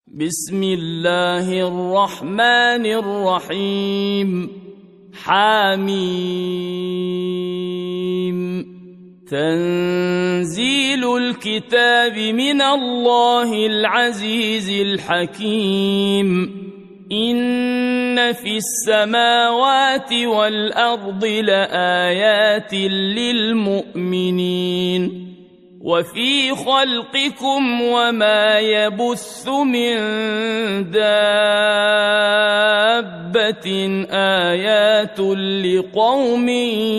بسم الله الرحمن الرحيم حميم تنزيل الكتاب من الله العزيز الحكيم إن في السماوات والأرض لآيات للمؤمنين وفي خلقكم وما يبث من دابة آيات لقوم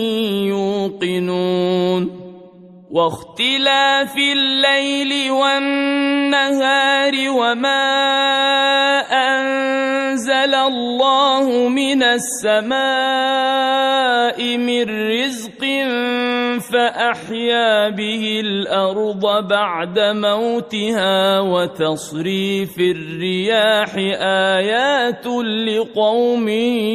يوقنون واختلاف الليل والنهار وما أنزل الله من السماء من رزق فأحيا به الأرض بعد موتها وتصريف الرياح آيات لقوم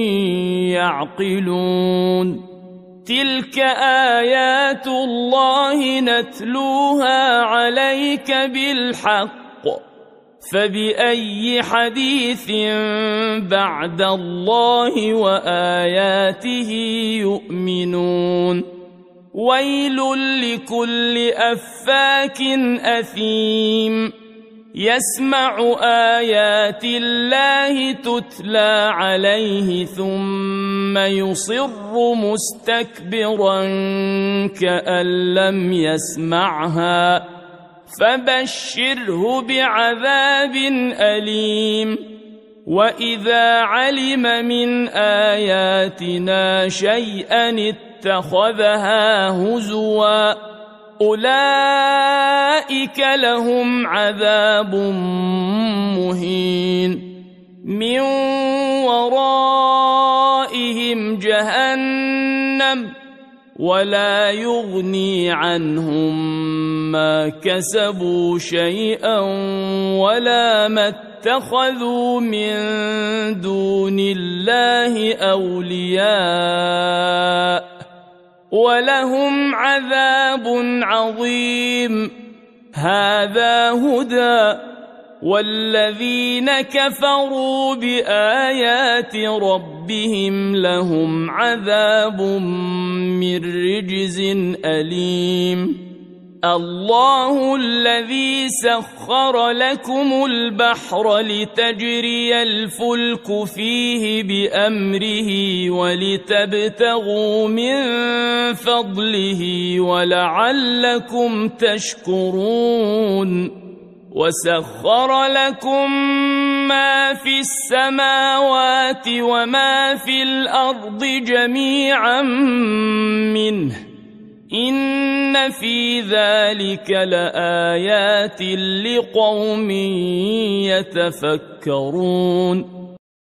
يعقلون تلك آيات الله نتلوها عليك بالحق فبأي حديث بعد الله وآياته يؤمنون ويل لكل أفاك أثيم يسمع آيات الله تتلى عليه ثم يصر مستكبرا كأن لم يسمعها فبشره بعذاب أليم وإذا علم من آياتنا شيئا اتخذها هزوا أولئك لهم عذاب مهين من ورائهم جهنم ولا يغني عنهم ما كسبوا شيئا ولا ما اتخذوا من دون الله أولياء ولهم عذاب عظيم هذا هدى والذين كفروا بآيات ربهم لهم عذاب من رجز أليم الله الذي سخر لكم البحر لتجري الفلك فيه بأمره ولتبتغوا من فضله ولعلكم تشكرون وسخر لكم ما في السماوات وما في الأرض جميعا منه إن في ذلك لآيات لقوم يتفكرون